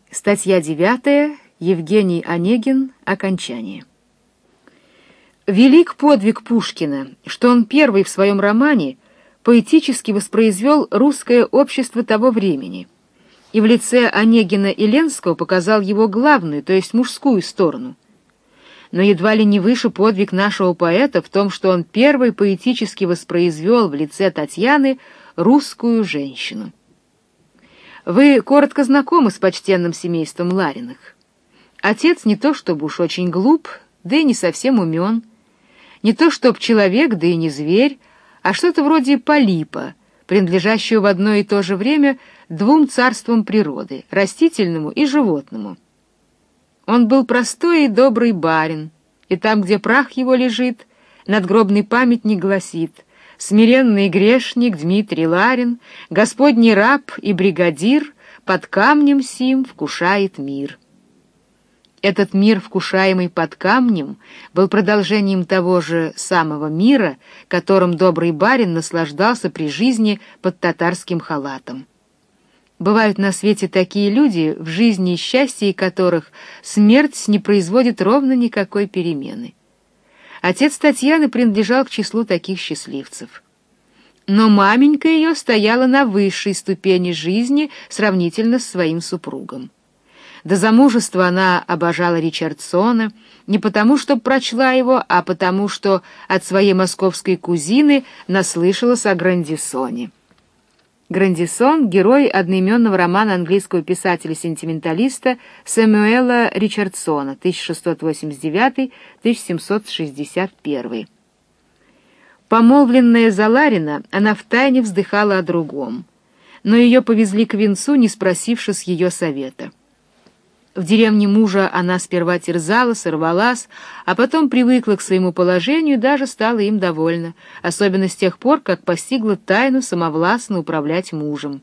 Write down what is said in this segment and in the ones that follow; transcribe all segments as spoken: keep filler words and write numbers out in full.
Статья девятая. Евгений Онегин. Окончание. Велик подвиг Пушкина, что он первый в своем романе поэтически воспроизвел русское общество того времени и в лице Онегина и Ленского показал его главную, то есть мужскую сторону. Но едва ли не выше подвиг нашего поэта в том, что он первый поэтически воспроизвел в лице Татьяны русскую женщину. Вы коротко знакомы с почтенным семейством Лариных. Отец не то чтобы уж очень глуп, да и не совсем умен, не то чтоб человек, да и не зверь, а что-то вроде полипа, принадлежащего в одно и то же время двум царствам природы, растительному и животному. Он был простой и добрый барин, и там, где прах его лежит, надгробный памятник гласит: смиренный грешник Дмитрий Ларин, господний раб и бригадир, под камнем сим вкушает мир. Этот мир, вкушаемый под камнем, был продолжением того же самого мира, которым добрый барин наслаждался при жизни под татарским халатом. Бывают на свете такие люди, в жизни и счастье которых смерть не производит ровно никакой перемены. Отец Татьяны принадлежал к числу таких счастливцев. Но маменька ее стояла на высшей ступени жизни сравнительно с своим супругом. До замужества она обожала Ричардсона не потому, что прочла его, а потому, что от своей московской кузины наслышалась о Грандисоне. Грандисон — герой одноименного романа английского писателя-сентименталиста Сэмюэла Ричардсона, тысяча шестьсот восемьдесят девятый — тысяча семьсот шестьдесят первый. Помолвленная за Ларина, она втайне вздыхала о другом, но ее повезли к венцу, не спросившись ее совета. В деревне мужа она сперва терзалась, рвалась, а потом привыкла к своему положению и даже стала им довольна, особенно с тех пор, как постигла тайну самовластно управлять мужем.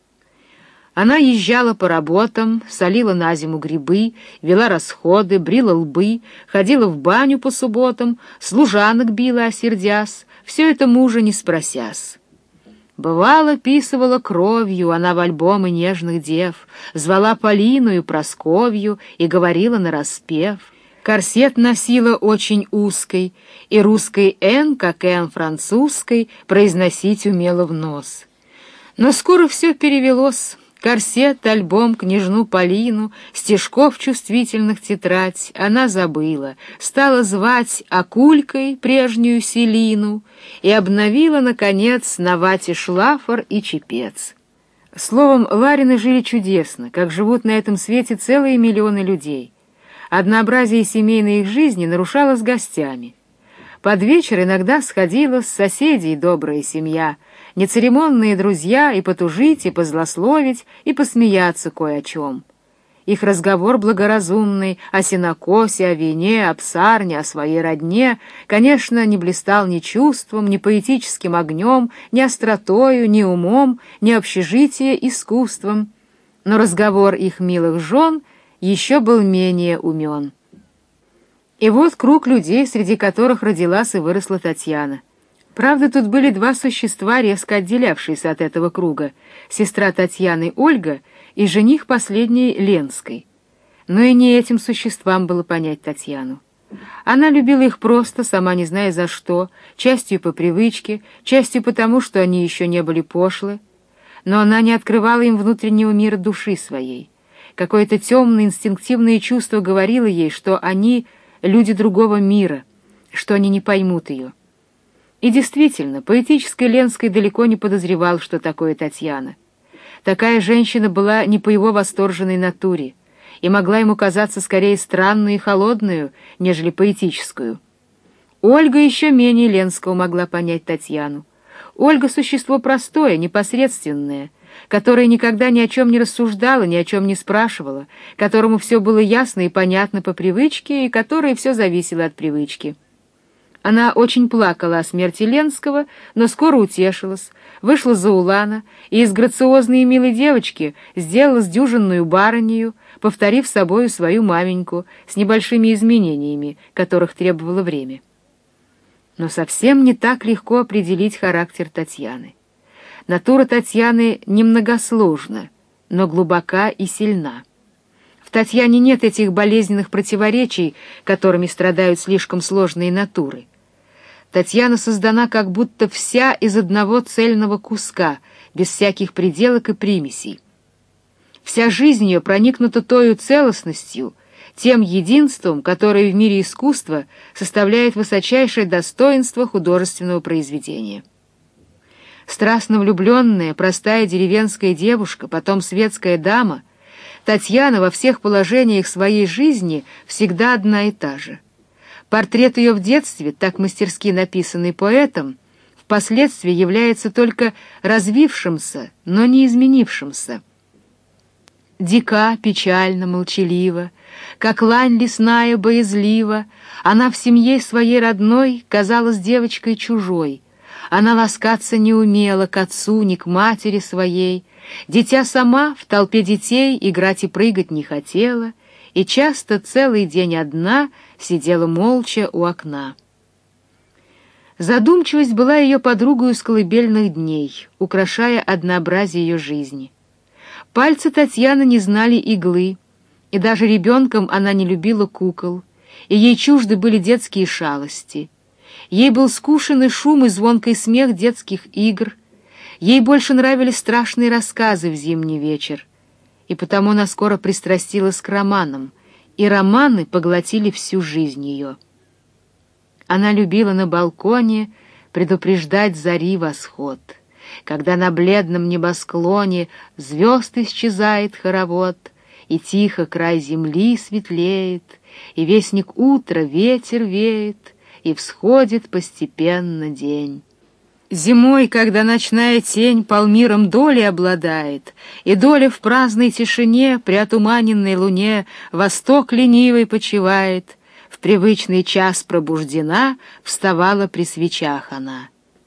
Она езжала по работам, солила на зиму грибы, вела расходы, брила лбы, ходила в баню по субботам, служанок била, осердясь, все это мужа не спросясь. Бывало, писывала кровью она в альбомы нежных дев, звала Полину и Просковью и говорила нараспев. Корсет носила очень узкой, и русской «н», как «н» французской, произносить умела в нос. Но скоро все перевелось. Корсет, альбом, княжну Полину, стишков чувствительных тетрадь она забыла, стала звать Акулькой прежнюю Селину и обновила, наконец, на вате шлафор и чепец. Словом, Ларины жили чудесно, как живут на этом свете целые миллионы людей. Однообразие семейной их жизни нарушалось гостями. Под вечер иногда сходила с соседей добрая семья, нецеремонные друзья, и потужить, и позлословить, и посмеяться кое о чем. Их разговор благоразумный о сенокосе, о вине, о псарне, о своей родне, конечно, не блистал ни чувством, ни поэтическим огнем, ни остротою, ни умом, ни общежитие искусством. Но разговор их милых жен еще был менее умен. И вот круг людей, среди которых родилась и выросла Татьяна. Правда, тут были два существа, резко отделявшиеся от этого круга: сестра Татьяны Ольга и жених последней Ленской. Но и не этим существам было понять Татьяну. Она любила их просто, сама не зная за что, частью по привычке, частью потому, что они еще не были пошлы. Но она не открывала им внутреннего мира души своей. Какое-то темное инстинктивное чувство говорило ей, что они — люди другого мира, что они не поймут ее. И действительно, поэтическая Ленская далеко не подозревал, что такое Татьяна. Такая женщина была не по его восторженной натуре и могла ему казаться скорее странную и холодную, нежели поэтическую. Ольга еще менее Ленского могла понять Татьяну. Ольга — существо простое, непосредственное, которое никогда ни о чем не рассуждало, ни о чем не спрашивало, которому все было ясно и понятно по привычке, и которое все зависело от привычки. Она очень плакала о смерти Ленского, но скоро утешилась, вышла за улана и из грациозной и милой девочки сделалась дюжинную барынею, повторив собою свою маменьку с небольшими изменениями, которых требовало время. Но совсем не так легко определить характер Татьяны. Натура Татьяны немногосложна, но глубока и сильна. В Татьяне нет этих болезненных противоречий, которыми страдают слишком сложные натуры. Татьяна создана как будто вся из одного цельного куска, без всяких приделок и примесей. Вся жизнь ее проникнута тою целостностью, тем единством, которое в мире искусства составляет высочайшее достоинство художественного произведения. Страстно влюбленная, простая деревенская девушка, потом светская дама, Татьяна во всех положениях своей жизни всегда одна и та же. Портрет ее в детстве, так мастерски написанный поэтом, впоследствии является только развившимся, но не изменившимся. Дика, печально, молчалива, как лань лесная боязлива, она в семье своей родной казалась девочкой чужой. Она ласкаться не умела к отцу, ни к матери своей. Дитя сама в толпе детей играть и прыгать не хотела, и часто целый день одна сидела молча у окна. Задумчивость была ее подругою с колыбельных дней, украшая однообразие ее жизни. Пальцы Татьяны не знали иглы, и даже ребенком она не любила кукол, и ей чужды были детские шалости. Ей был скучен и шум, и звонкий смех детских игр. Ей больше нравились страшные рассказы в зимний вечер, и потому она скоро пристрастилась к романам, и романы поглотили всю жизнь ее. Она любила на балконе предупреждать зари восход, когда на бледном небосклоне звезд исчезает хоровод, и тихо край земли светлеет, и вестник утра ветер веет, и всходит постепенно день. Зимой, когда ночная тень полмиром доли обладает, и доля в праздной тишине при отуманенной луне восток ленивый почивает, в привычный час пробуждена, вставала при свечах она.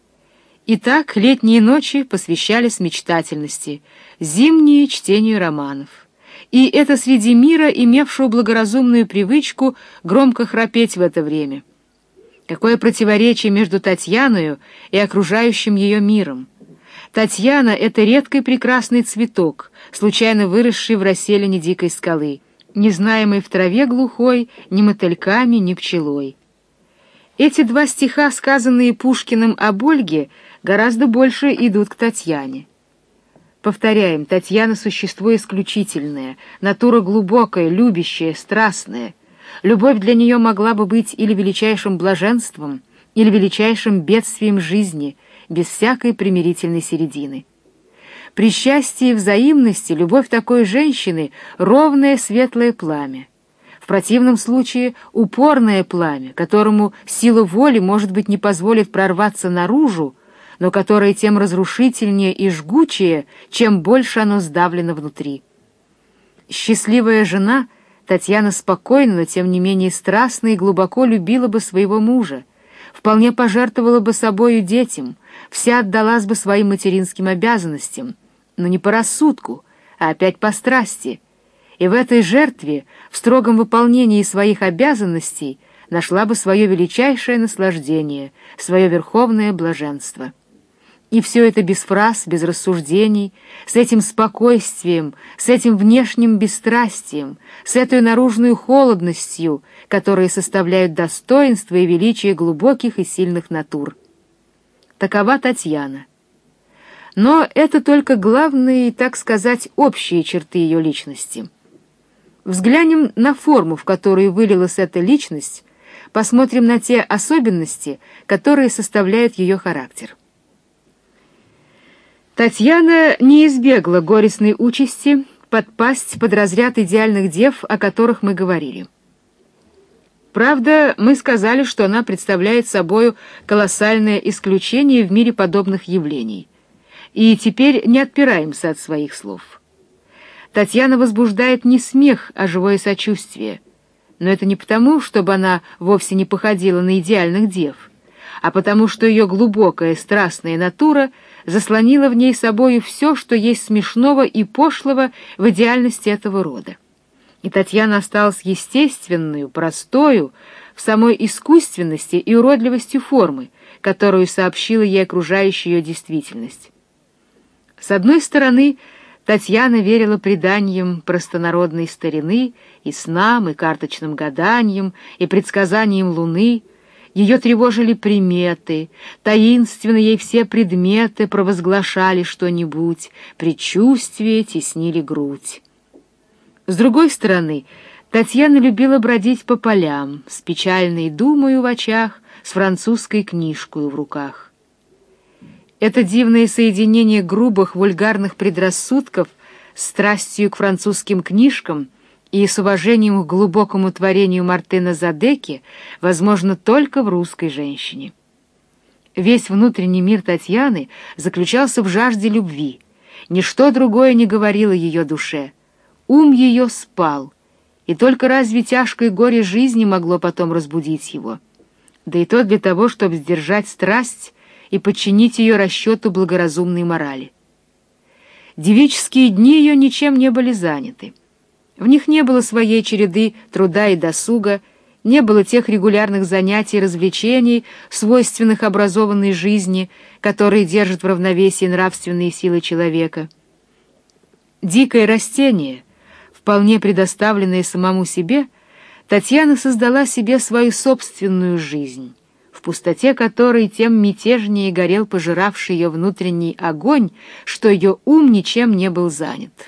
Итак, летние ночи посвящались мечтательности, зимние — чтению романов. И это среди мира, имевшего благоразумную привычку громко храпеть в это время. Какое противоречие между Татьяною и окружающим ее миром! Татьяна — это редкий прекрасный цветок, случайно выросший в расселине дикой скалы, не знаемый в траве глухой ни мотыльками, ни пчелой. Эти два стиха, сказанные Пушкиным об Ольге, гораздо больше идут к Татьяне. Повторяем, Татьяна — существо исключительное, натура глубокая, любящая, страстная. Любовь для нее могла бы быть или величайшим блаженством, или величайшим бедствием жизни, без всякой примирительной середины. При счастье и взаимности любовь такой женщины — ровное светлое пламя. В противном случае упорное пламя, которому сила воли, может быть, не позволит прорваться наружу, но которое тем разрушительнее и жгучее, чем больше оно сдавлено внутри. Счастливая жена — Татьяна спокойно, но тем не менее страстно и глубоко любила бы своего мужа, вполне пожертвовала бы собою детям, вся отдалась бы своим материнским обязанностям, но не по рассудку, а опять по страсти, и в этой жертве, в строгом выполнении своих обязанностей, нашла бы свое величайшее наслаждение, свое верховное блаженство. И все это без фраз, без рассуждений, с этим спокойствием, с этим внешним бесстрастием, с этой наружной холодностью, которые составляют достоинство и величие глубоких и сильных натур. Такова Татьяна. Но это только главные, так сказать, общие черты ее личности. Взглянем на форму, в которую вылилась эта личность, посмотрим на те особенности, которые составляют ее характер. Татьяна не избегла горестной участи подпасть под разряд идеальных дев, о которых мы говорили. Правда, мы сказали, что она представляет собою колоссальное исключение в мире подобных явлений, и теперь не отпираемся от своих слов. Татьяна возбуждает не смех, а живое сочувствие, но это не потому, чтобы она вовсе не походила на идеальных дев, а потому что ее глубокая страстная натура заслонила в ней собою все, что есть смешного и пошлого в идеальности этого рода. И Татьяна осталась естественную, простою, в самой искусственности и уродливости формы, которую сообщила ей окружающая ее действительность. С одной стороны, Татьяна верила преданиям простонародной старины, и снам, и карточным гаданиям, и предсказаниям луны. Ее тревожили приметы, таинственно ей все предметы провозглашали что-нибудь, предчувствия теснили грудь. С другой стороны, Татьяна любила бродить по полям, с печальной думою в очах, с французской книжкой в руках. Это дивное соединение грубых вульгарных предрассудков с страстью к французским книжкам и с уважением к глубокому творению Мартена Задеки возможно только в русской женщине. Весь внутренний мир Татьяны заключался в жажде любви. Ничто другое не говорило ее душе. Ум ее спал, и только разве тяжкое горе жизни могло потом разбудить его? Да и то для того, чтобы сдержать страсть и подчинить ее расчету благоразумной морали. Девические дни ее ничем не были заняты. В них не было своей череды труда и досуга, не было тех регулярных занятий и развлечений, свойственных образованной жизни, которые держат в равновесии нравственные силы человека. Дикое растение, вполне предоставленное самому себе, Татьяна создала себе свою собственную жизнь, в пустоте которой тем мятежнее горел пожиравший ее внутренний огонь, что ее ум ничем не был занят.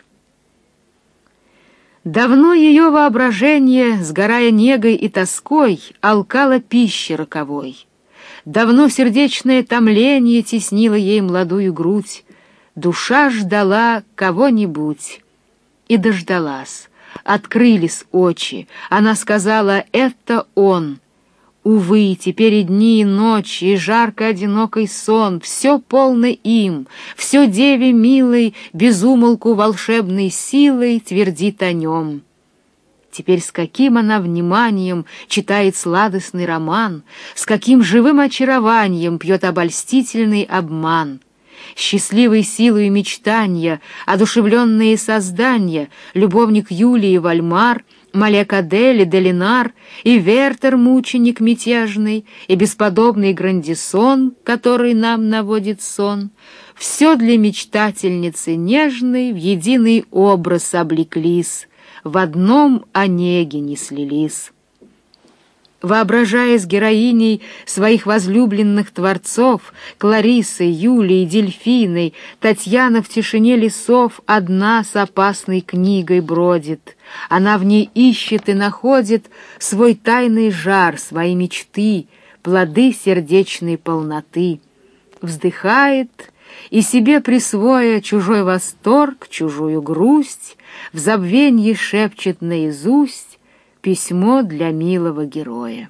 Давно ее воображение, сгорая негой и тоской, алкало пищи роковой. Давно сердечное томление теснило ей молодую грудь. Душа ждала кого-нибудь. И дождалась. Открылись очи. Она сказала: «Это он». Увы, теперь и дни, и ночи, и жарко-одинокий сон, все полно им, все деве милой, безумолку волшебной силой твердит о нем. Теперь с каким она вниманием читает сладостный роман, с каким живым очарованием пьет обольстительный обман. Счастливой силой мечтания, одушевленные создания, любовник Юлии Вальмар, Малек Адель и Делинар, и Вертер, мученик мятежный, и бесподобный Грандисон, который нам наводит сон, все для мечтательницы нежной в единый образ облеклись, в одном онеге не слились. Воображая с героиней своих возлюбленных творцов, Клариссой, Юлией, Дельфиной, Татьяна в тишине лесов одна с опасной книгой бродит. Она в ней ищет и находит свой тайный жар, свои мечты, плоды сердечной полноты. Вздыхает и себе присвоя чужой восторг, чужую грусть, в забвенье шепчет наизусть письмо для милого героя.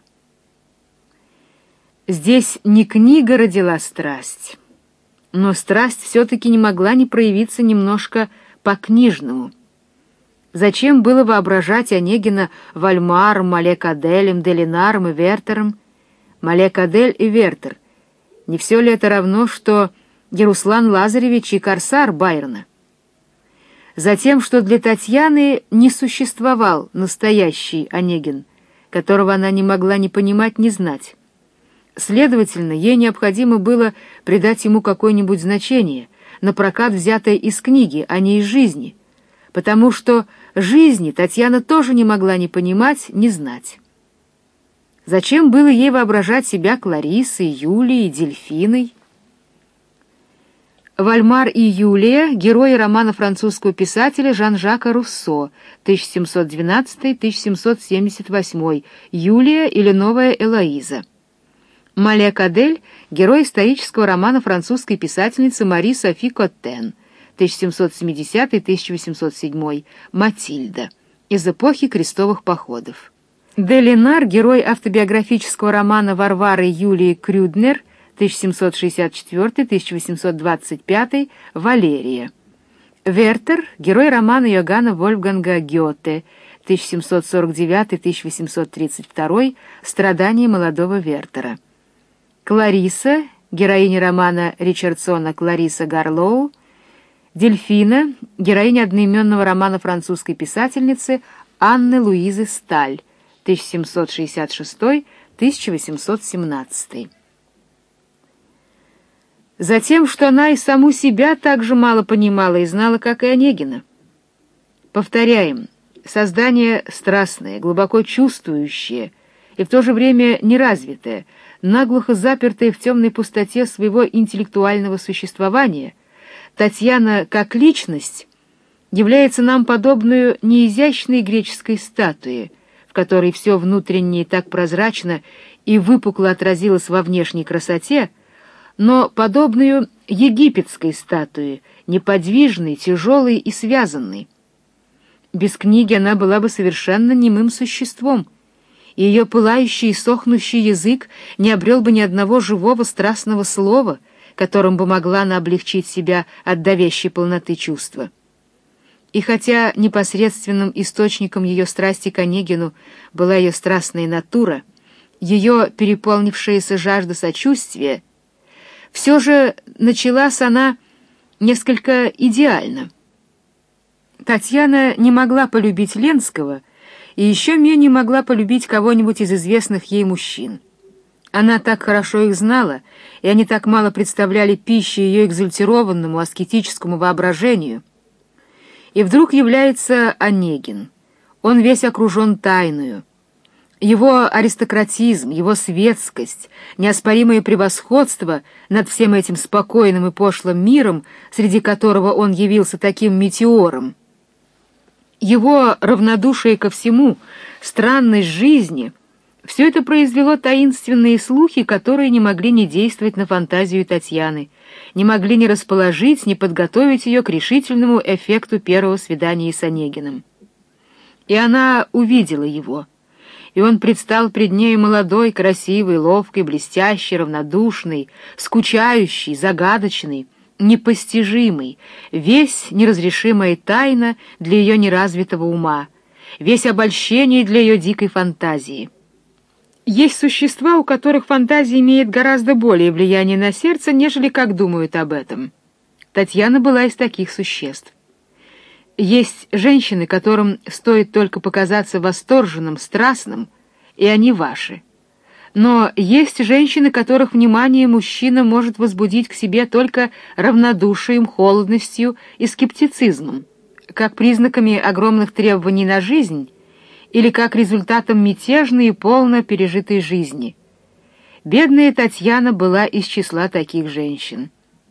Здесь не книга родила страсть, но страсть все-таки не могла не проявиться немножко по-книжному. Зачем было воображать Онегина Вальмаром, Малек Аделем, Делинаром и Вертером? Малек Адель и Вертер — не все ли это равно, что Яруслан Лазаревич и Корсар Байрона? Затем, что для Татьяны не существовал настоящий Онегин, которого она не могла ни понимать, ни знать. Следовательно, ей необходимо было придать ему какое-нибудь значение, напрокат взятое из книги, а не из жизни, потому что жизни Татьяна тоже не могла ни понимать, ни знать. Зачем было ей воображать себя Клариссой, Юлией, Дельфиной? Вальмар и Юлия — герои романа французского писателя Жан-Жака Руссо, тысяча семьсот двенадцатый — тысяча семьсот семьдесят восьмой, Юлия или Новая Элоиза. Малек Адель — герой исторического романа французской писательницы Мари Софи Коттен, тысяча семьсот семидесятый — тысяча восемьсот седьмой, Матильда, из эпохи крестовых походов. Делинар — герой автобиографического романа Варвары Юлии Крюднер, тысяча семьсот шестьдесят четвёртый — тысяча восемьсот двадцать пятый, Валерия. Вертер — герой романа Йоганна Вольфганга Гёте, тысяча семьсот сорок девятый — тысяча восемьсот тридцать второй, «Страдания молодого Вертера». Кларисса — героиня романа Ричардсона Кларисса Гарлоу. Дельфина — героиня одноименного романа французской писательницы Анны Луизы Сталь, тысяча семьсот шестьдесят шестой — тысяча восемьсот семнадцатый. Затем, что она и саму себя так же мало понимала и знала, как и Онегина. Повторяем, создание страстное, глубоко чувствующее и в то же время неразвитое, наглухо запертое в темной пустоте своего интеллектуального существования, Татьяна как личность является нам подобную неизящной греческой статуе, в которой все внутреннее так прозрачно и выпукло отразилось во внешней красоте, но подобную египетской статуе, неподвижной, тяжелой и связанной. Без книги она была бы совершенно немым существом, и ее пылающий и сохнущий язык не обрел бы ни одного живого страстного слова, которым бы могла она облегчить себя от давящей полноты чувства. И хотя непосредственным источником ее страсти к Онегину была ее страстная натура, ее переполнившаяся жажда сочувствия, все же началась она несколько идеально. Татьяна не могла полюбить Ленского и еще менее могла полюбить кого-нибудь из известных ей мужчин. Она так хорошо их знала, и они так мало представляли пищи ее экзальтированному аскетическому воображению. И вдруг является Онегин. Он весь окружен тайною. Его аристократизм, его светскость, неоспоримое превосходство над всем этим спокойным и пошлым миром, среди которого он явился таким метеором, его равнодушие ко всему, странность жизни — все это произвело таинственные слухи, которые не могли не действовать на фантазию Татьяны, не могли не расположить, не подготовить ее к решительному эффекту первого свидания с Онегиным. И она увидела его, и он предстал пред нею молодой, красивый, ловкий, блестящий, равнодушный, скучающий, загадочный, непостижимый, весь неразрешимая тайна для ее неразвитого ума, весь обольщение для ее дикой фантазии. Есть существа, у которых фантазия имеет гораздо более влияние на сердце, нежели как думают об этом. Татьяна была из таких существ. Есть женщины, которым стоит только показаться восторженным, страстным, и они ваши. Но есть женщины, которых внимание мужчина может возбудить к себе только равнодушием, холодностью и скептицизмом, как признаками огромных требований на жизнь или как результатом мятежной и полно пережитой жизни. Бедная Татьяна была из числа таких женщин.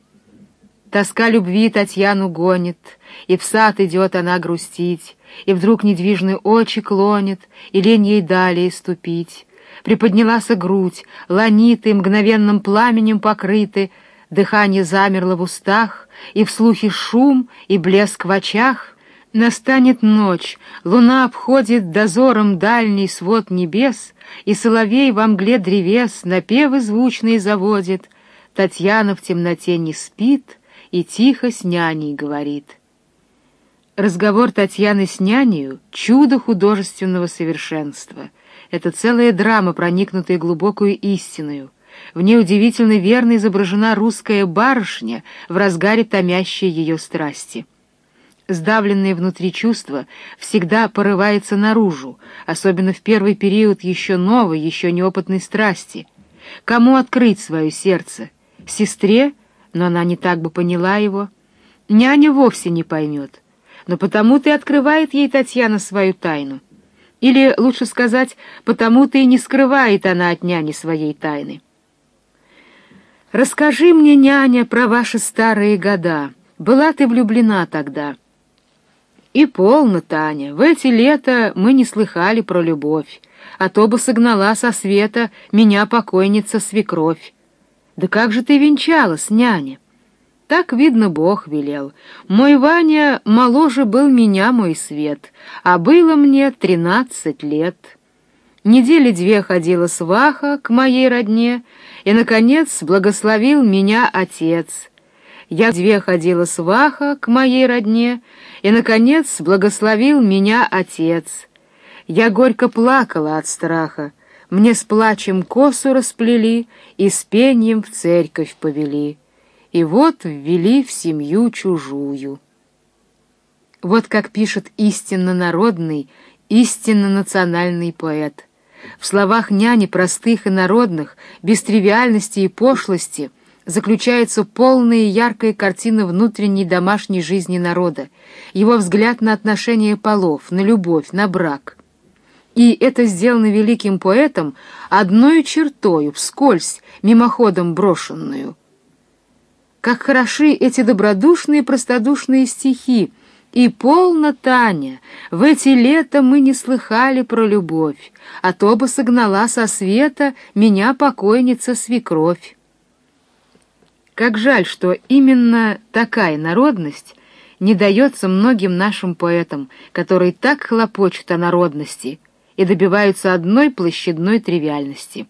Тоска любви Татьяну гонит, и в сад идет она грустить, и вдруг недвижные очи клонит, и лень ей далее ступить. Приподнялась грудь, ланиты мгновенным пламенем покрыты, дыхание замерло в устах, и в слухе шум, и блеск в очах. Настанет ночь, луна обходит дозором дальний свод небес, и соловей во мгле древес напевы звучные заводит. Татьяна в темноте не спит и тихо с няней говорит. Разговор Татьяны с нянею — чудо художественного совершенства. Это целая драма, проникнутая глубокую истиною. В ней удивительно верно изображена русская барышня в разгаре томящей ее страсти. Сдавленное внутри чувство всегда порывается наружу, особенно в первый период еще новой, еще неопытной страсти. Кому открыть свое сердце? Сестре? Но она не так бы поняла его. Няня вовсе не поймет. Но потому-то и открывает ей Татьяна свою тайну. Или, лучше сказать, потому-то и не скрывает она от няни своей тайны. «Расскажи мне, няня, про ваши старые года. Была ты влюблена тогда?» «И полно, Таня, в эти лета мы не слыхали про любовь, а то бы согнала со света меня покойница свекровь. Да как же ты венчалась, няня?» «Так, видно, Бог велел. Мой Ваня моложе был меня, мой свет, а было мне тринадцать лет. Недели две ходила сваха к моей родне, и, наконец, благословил меня отец. Я две ходила сваха к моей родне, и, наконец, благословил меня отец. Я горько плакала от страха, мне с плачем косу расплели и с пением в церковь повели, и вот ввели в семью чужую». Вот как пишет истинно народный, истинно национальный поэт. В словах няни простых и народных, без тривиальности и пошлости, заключается полная и яркая картина внутренней домашней жизни народа, его взгляд на отношения полов, на любовь, на брак. И это сделано великим поэтом одной чертою, вскользь, мимоходом брошенную. Как хороши эти добродушные простодушные стихи! И полно, Таня, в эти лета мы не слыхали про любовь, а то бы согнала со света меня покойница свекровь. Как жаль, что именно такая народность не дается многим нашим поэтам, которые так хлопочут о народности и добиваются одной площадной тривиальности.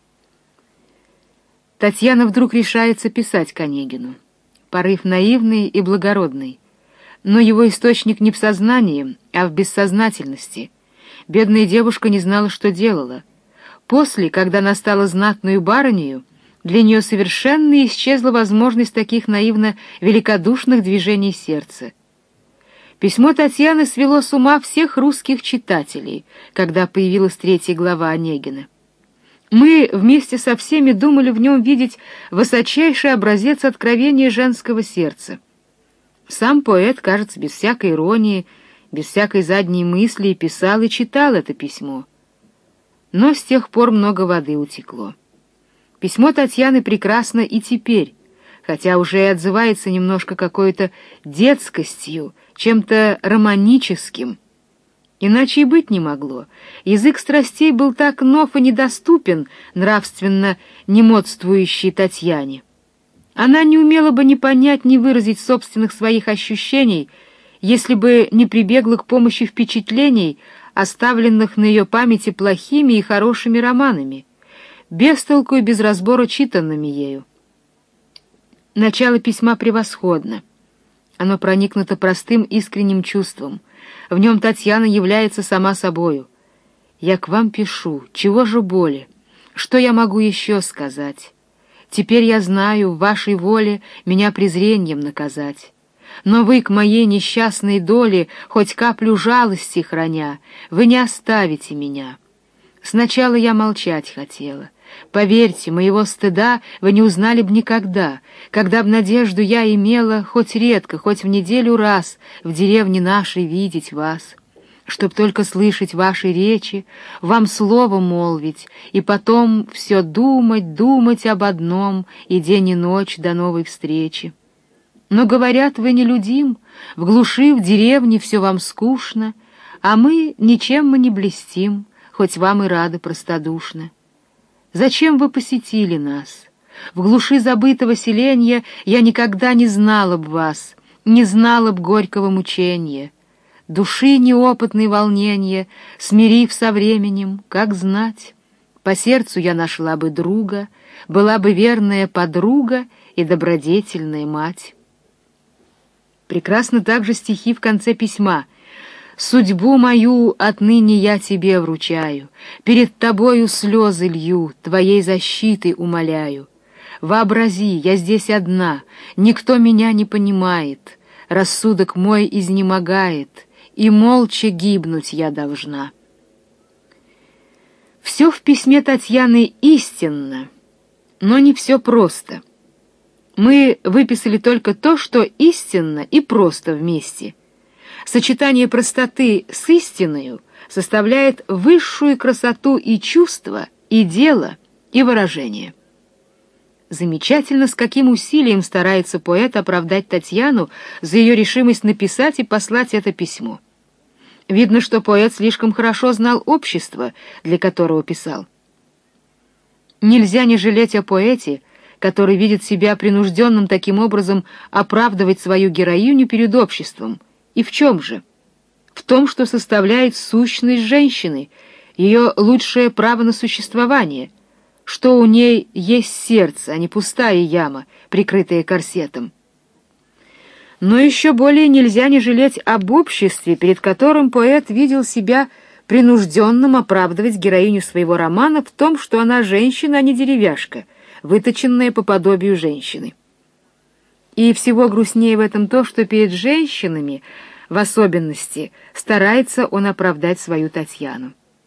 Татьяна вдруг решается писать к Онегину. Порыв наивный и благородный. Но его источник не в сознании, а в бессознательности. Бедная девушка не знала, что делала. После, когда она стала знатную барынею, для нее совершенно исчезла возможность таких наивно-великодушных движений сердца. Письмо Татьяны свело с ума всех русских читателей, когда появилась третья глава Онегина. Мы вместе со всеми думали в нем видеть высочайший образец откровения женского сердца. Сам поэт, кажется, без всякой иронии, без всякой задней мысли писал и читал это письмо. Но с тех пор много воды утекло. Письмо Татьяны прекрасно и теперь, хотя уже и отзывается немножко какой-то детскостью, чем-то романическим. Иначе и быть не могло. Язык страстей был так нов и недоступен нравственно немодствующей Татьяне. Она не умела бы ни понять, ни выразить собственных своих ощущений, если бы не прибегла к помощи впечатлений, оставленных на ее памяти плохими и хорошими романами, без толку и без разбора читанными ею. Начало письма превосходно. Оно проникнуто простым искренним чувством. В нем Татьяна является сама собою. «Я к вам пишу. Чего же более? Что я могу еще сказать? Теперь я знаю, в вашей воле меня презрением наказать. Но вы к моей несчастной доле, хоть каплю жалости храня, вы не оставите меня. Сначала я молчать хотела. Поверьте, моего стыда вы не узнали б никогда, когда б надежду я имела хоть редко, хоть в неделю раз в деревне нашей видеть вас, чтоб только слышать ваши речи, вам слово молвить, и потом все думать, думать об одном, и день и ночь до новой встречи. Но, говорят, вы нелюдим, в глуши, в деревне все вам скучно, а мы ничем мы не блестим, хоть вам и рады простодушно. Зачем вы посетили нас? В глуши забытого селенья я никогда не знала б вас, не знала б горького мучения. Души неопытной волнения, смирив со временем, как знать, по сердцу я нашла бы друга, была бы верная подруга и добродетельная мать. Прекрасно также стихи в конце письма. «Судьбу мою отныне я тебе вручаю, перед тобою слезы лью, твоей защиты умоляю. Вообрази, я здесь одна, никто меня не понимает, рассудок мой изнемогает, и молча гибнуть я должна». Все в письме Татьяны истинно, но не все просто. Мы выписали только то, что истинно и просто вместе. Сочетание простоты с истиною составляет высшую красоту и чувства, и дела, и выражения. Замечательно, с каким усилием старается поэт оправдать Татьяну за ее решимость написать и послать это письмо. Видно, что поэт слишком хорошо знал общество, для которого писал. Нельзя не жалеть о поэте, который видит себя принужденным таким образом оправдывать свою героиню перед обществом. И в чем же? В том, что составляет сущность женщины, ее лучшее право на существование, что у ней есть сердце, а не пустая яма, прикрытая корсетом. Но еще более нельзя не жалеть об обществе, перед которым поэт видел себя принужденным оправдывать героиню своего романа в том, что она женщина, а не деревяшка, выточенная по подобию женщины. И всего грустнее в этом то, что перед женщинами, в особенности, старается он оправдать свою Татьяну.